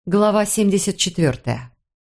Глава 74.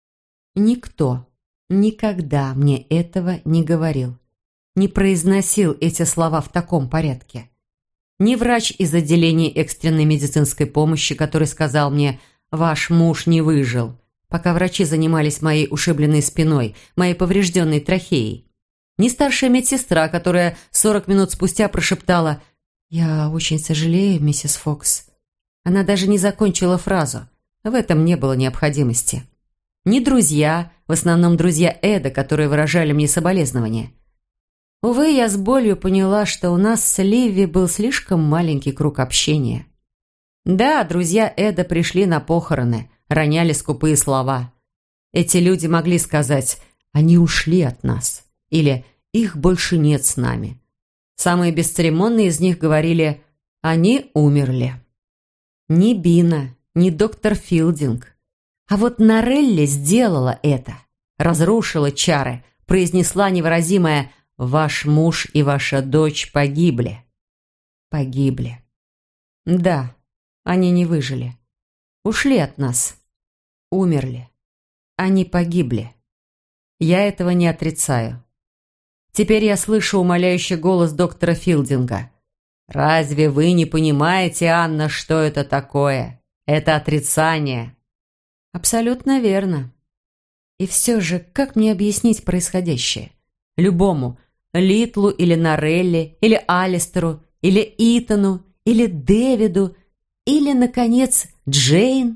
Никто никогда мне этого не говорил, не произносил эти слова в таком порядке. Ни врач из отделения экстренной медицинской помощи, который сказал мне «Ваш муж не выжил», пока врачи занимались моей ушибленной спиной, моей поврежденной трахеей. Ни старшая медсестра, которая 40 минут спустя прошептала «Я очень сожалею, миссис Фокс». Она даже не закончила фразу. В этом не было необходимости. Ни друзья, в основном друзья Эда, которые выражали мне соболезнования. Увы, я с болью поняла, что у нас с Ливи был слишком маленький круг общения. Да, друзья Эда пришли на похороны, роняли скупые слова. Эти люди могли сказать «они ушли от нас» или «их больше нет с нами». Самые бесцеремонные из них говорили «они умерли». Ни Бина, ни доктор Филдинг. А вот Норелли сделала это, разрушила чары, произнесла невыразимое «Ваш муж и ваша дочь погибли». Погибли. Да, они не выжили. Ушли от нас. Умерли. Они погибли. Я этого не отрицаю. Теперь я слышу умоляющий голос доктора Филдинга. «Разве вы не понимаете, Анна, что это такое? Это отрицание». Абсолютно верно. И все же, как мне объяснить происходящее? Любому, Литлу или Норелли, или Алистеру, или Итану, или Дэвиду, или, наконец, Джейн.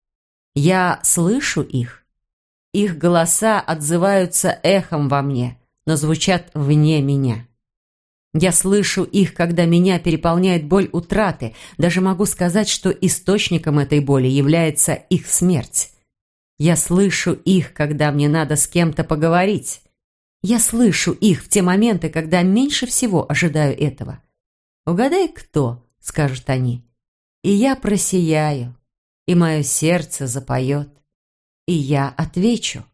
Я слышу их. Их голоса отзываются эхом во мне, но звучат вне меня. Я слышу их, когда меня переполняет боль утраты. Даже могу сказать, что источником этой боли является их смерть. Я слышу их, когда мне надо с кем-то поговорить. Я слышу их в те моменты, когда меньше всего ожидаю этого. «Угадай, кто?» — скажут они. И я просияю, и мое сердце запоет. И я отвечу.